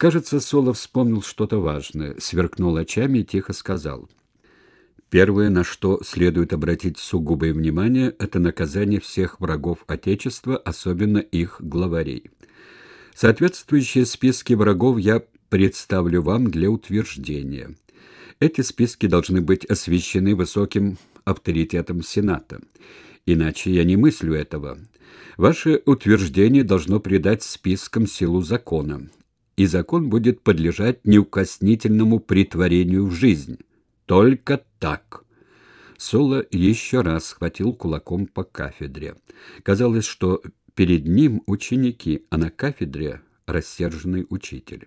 Кажется, Соло вспомнил что-то важное, сверкнул очами и тихо сказал: «Первое, на что следует обратить сугубое внимание, это наказание всех врагов Отечества, особенно их главарей. Соответствующие списки врагов я представлю вам для утверждения. Эти списки должны быть освящены высоким авторитетом Сената. Иначе я не мыслю этого. Ваше утверждение должно придать спискам силу закона, и закон будет подлежать неукоснительному претворению в жизнь. Только так». Соло еще раз схватил кулаком по кафедре. Казалось, что перед ним ученики, а на кафедре рассерженный учитель.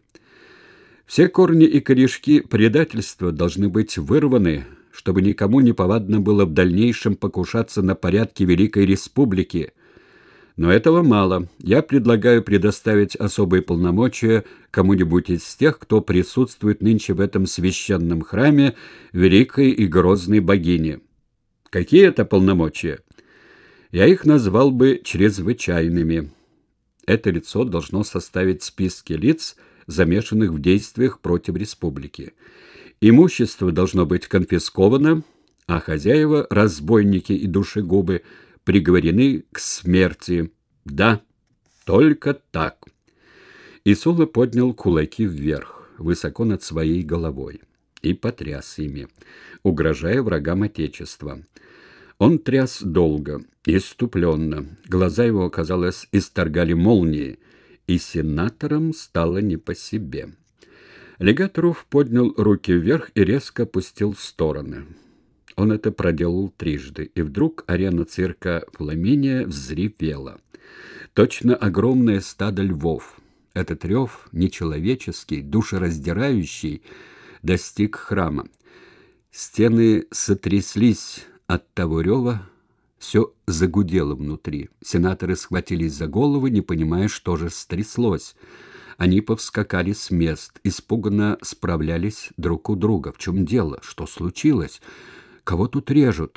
Все корни и корешки предательства должны быть вырваны, чтобы никому не повадно было в дальнейшем покушаться на порядки Великой Республики. Но этого мало. Я предлагаю предоставить особые полномочия кому-нибудь из тех, кто присутствует нынче в этом священном храме великой и грозной богини. Какие это полномочия? Я их назвал бы чрезвычайными. Это лицо должно составить списки лиц, замешанных в действиях против республики. Имущество должно быть конфисковано, а хозяева, разбойники и душегубы, приговорены к смерти. Да, только так. И Соло поднял кулаки вверх, высоко над своей головой, и потряс ими, угрожая врагам Отечества. Он тряс долго, исступленно. Глаза его, казалось, исторгали молнии, и сенаторам стало не по себе. Легат Руф поднял руки вверх и резко опустил в стороны. Он это проделал трижды, и вдруг арена цирка Фламиния взревела. Точно огромное стадо львов. Этот рев, нечеловеческий, душераздирающий, достиг храма. Стены сотряслись от того рева, все загудело внутри. Сенаторы схватились за головы, не понимая, что же стряслось. Они повскакали с мест, испуганно справлялись друг у друга. В чем дело? Что случилось? Кого тут режут?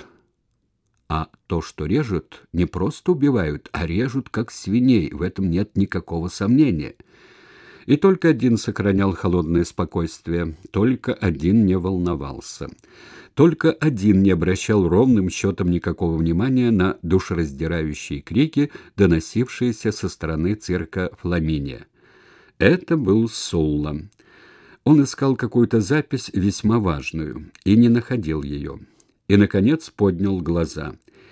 А то, что режут, не просто убивают, а режут, как свиней. В этом нет никакого сомнения. И только один сохранял холодное спокойствие, только один не волновался. Только один не обращал ровным счетом никакого внимания на душераздирающие крики, доносившиеся со стороны цирка Фламиния. Это был Соло. Он искал какую-то запись весьма важную и не находил ее. И, наконец, поднял глаза.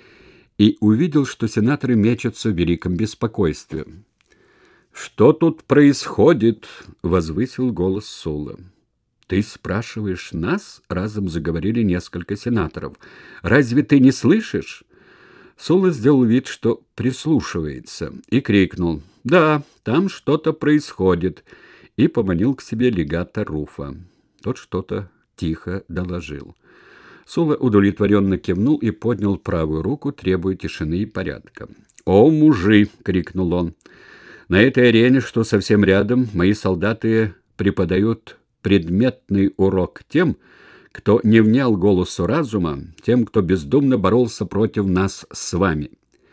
И увидел, что сенаторы мечутся в великом беспокойстве. «Что тут происходит?» — возвысил голос Соло. «Ты спрашиваешь нас?» — разом заговорили несколько сенаторов. «Разве ты не слышишь?» Соло сделал вид, что прислушивается, и крикнул: «Да, там что-то происходит», и поманил к себе легата Руфа. Тот что-то тихо доложил. Соло удовлетворенно кивнул и поднял правую руку, требуя тишины и порядка. «О, мужи!» — крикнул он. «На этой арене, что совсем рядом, мои солдаты преподают предметный урок тем, кто не внял голосу разума, тем, кто бездумно боролся против нас с вами».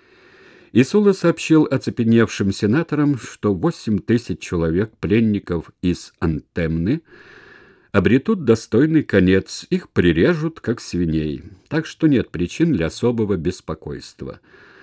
И Соло сообщил оцепеневшим сенаторам, что 8000 человек, пленников из Антемны, обретут достойный конец, их прирежут, как свиней, так что нет причин для особого беспокойства.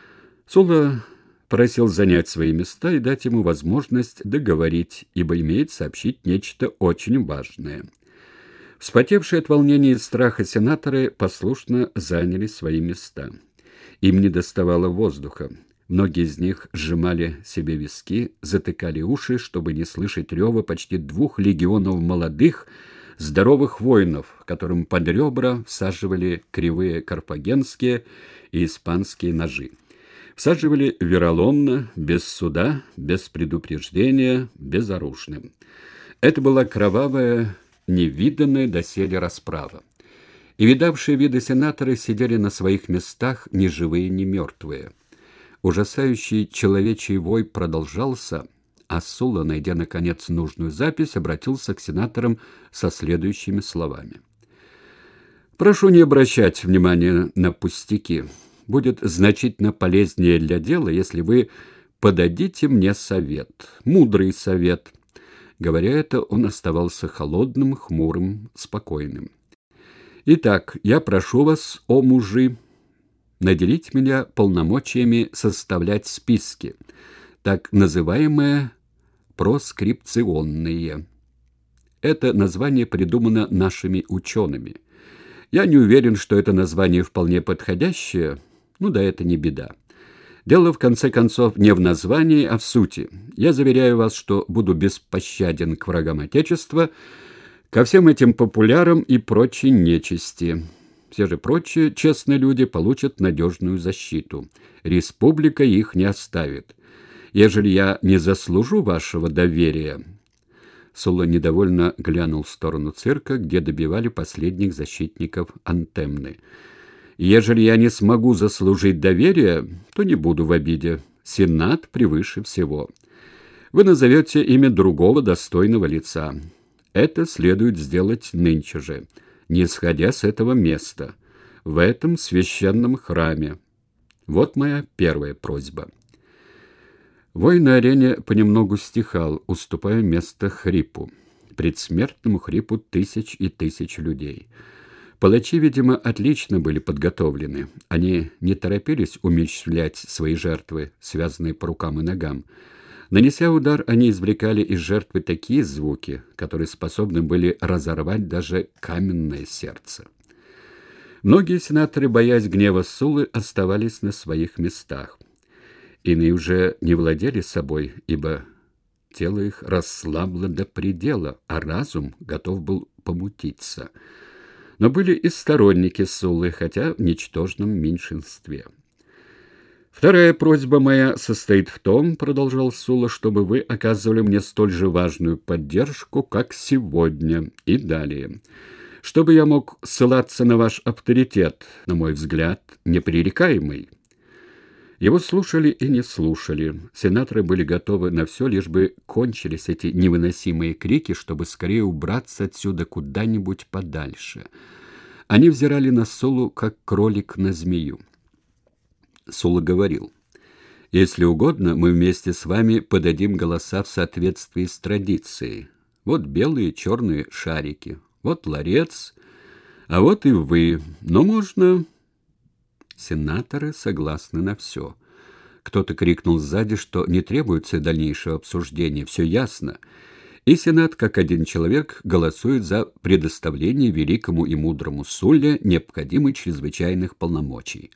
Соло просил занять свои места и дать ему возможность договорить, ибо имеет сообщить нечто очень важное. Вспотевшие от волнения и страха сенаторы послушно заняли свои места. Им недоставало воздуха. Многие из них сжимали себе виски, затыкали уши, чтобы не слышать рева почти 2 легионов молодых, здоровых воинов, которым под ребра всаживали кривые карфагенские и испанские ножи. Всаживали вероломно, без суда, без предупреждения, безоружным. Это была кровавая, невиданная доселе расправа. И видавшие виды сенаторы сидели на своих местах, ни живые, ни мертвые. Ужасающий человечий вой продолжался, а Соло, найдя, наконец, нужную запись, обратился к сенаторам со следующими словами. «Прошу не обращать внимания на пустяки. Будет значительно полезнее для дела, если вы подадите мне совет, мудрый совет. Говоря это, он оставался холодным, хмурым, спокойным. «Итак, я прошу вас, о мужи, наделить меня полномочиями составлять списки, так называемые проскрипционные. Это название придумано нашими учеными. Я не уверен, что это название вполне подходящее, ну да это не беда. Дело, в конце концов, не в названии, а в сути. Я заверяю вас, что буду беспощаден к врагам Отечества, ко всем этим популярам и прочей нечисти. Все же прочие честные люди получат надежную защиту. Республика их не оставит. Ежели я не заслужу вашего доверия...» Сула недовольно глянул в сторону цирка, где добивали последних защитников Антемны. «Ежели я не смогу заслужить доверия, то не буду в обиде. Сенат превыше всего. Вы назовете имя другого достойного лица. Это следует сделать нынче же, не сходя с этого места, в этом священном храме. Вот моя первая просьба». Вой на арене понемногу стихал, уступая место хрипу, предсмертному хрипу тысяч и тысяч людей. Палачи, видимо, отлично были подготовлены. Они не торопились умерщвлять свои жертвы, связанные по рукам и ногам. Нанеся удар, они извлекали из жертвы такие звуки, которые способны были разорвать даже каменное сердце. Многие сенаторы, боясь гнева Сулы, оставались на своих местах. Иные уже не владели собой, ибо тело их расслабло до предела, а разум готов был помутиться. Но были и сторонники Сулы, хотя в ничтожном меньшинстве. «Вторая просьба моя состоит в том, — продолжал Сула, — чтобы вы оказывали мне столь же важную поддержку, как сегодня и далее. Чтобы я мог ссылаться на ваш авторитет, на мой взгляд, непререкаемый». Его слушали и не слушали. Сенаторы были готовы на все, лишь бы кончились эти невыносимые крики, чтобы скорее убраться отсюда куда-нибудь подальше. Они взирали на Сулу, как кролик на змею. Сула говорил: «Если угодно, мы вместе с вами подадим голоса в соответствии с традицией. Вот белые, черные шарики, вот ларец, а вот и вы. Но можно...» Сенаторы согласны на все. Кто-то крикнул сзади, что не требуется дальнейшего обсуждения, все ясно. И Сенат, как один человек, голосует за предоставление великому и мудрому Сулле необходимых чрезвычайных полномочий.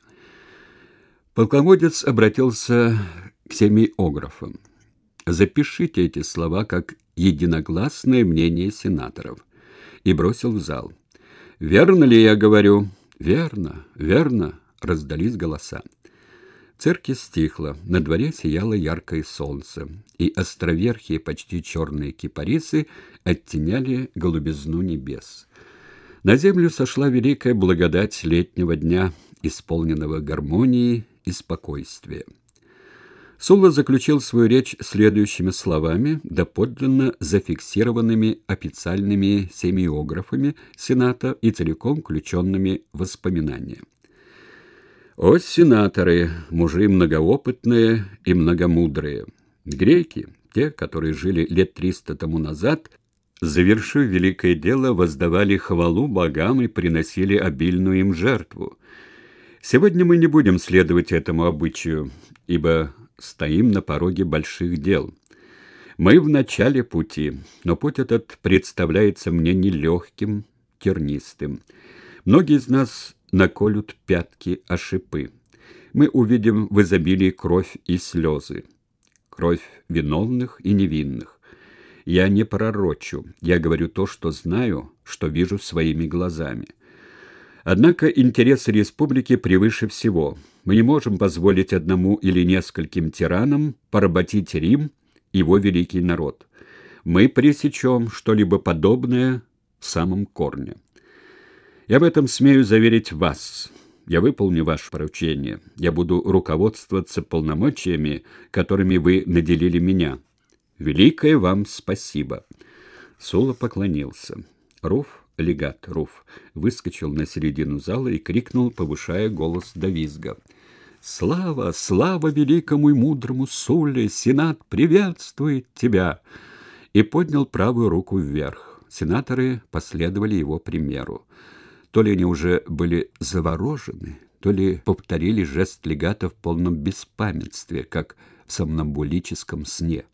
Полководец обратился к семиографам. «Запишите эти слова как единогласное мнение сенаторов», и бросил в зал. «Верно ли я говорю?» «Верно, верно», — раздались голоса. В церкви стихло, на дворе сияло яркое солнце, и островерхие, почти черные кипарисы оттеняли голубизну небес. На землю сошла великая благодать летнего дня, исполненного гармонии и спокойствия. Сула заключил свою речь следующими словами, доподлинно зафиксированными официальными семиографами Сената и целиком включенными в воспоминания. «О, сенаторы, мужи многоопытные и многомудрые! Греки, те, которые жили лет 300 тому назад, завершив великое дело, воздавали хвалу богам и приносили обильную им жертву. Сегодня мы не будем следовать этому обычаю, ибо стоим на пороге больших дел. Мы в начале пути, но путь этот представляется мне нелегким, тернистым. Многие из нас наколют пятки о шипы. Мы увидим в изобилии кровь и слезы. Кровь виновных и невинных. Я не пророчу, я говорю то, что знаю, что вижу своими глазами. Однако интересы республики превыше всего. Мы не можем позволить одному или нескольким тиранам поработить Рим, его великий народ. Мы пресечем что-либо подобное в самом корне. Я в этом смею заверить вас. Я выполню ваше поручение. Я буду руководствоваться полномочиями, которыми вы наделили меня. Великое вам спасибо». Сула поклонился. Легат Руф, выскочил на середину зала и крикнул, повышая голос до визга: «Слава, слава великому и мудрому Сулле! Сенат приветствует тебя!» и поднял правую руку вверх. Сенаторы последовали его примеру. То ли они уже были заворожены, то ли повторили жест легата в полном беспамятстве, как в сомнамбулическом сне.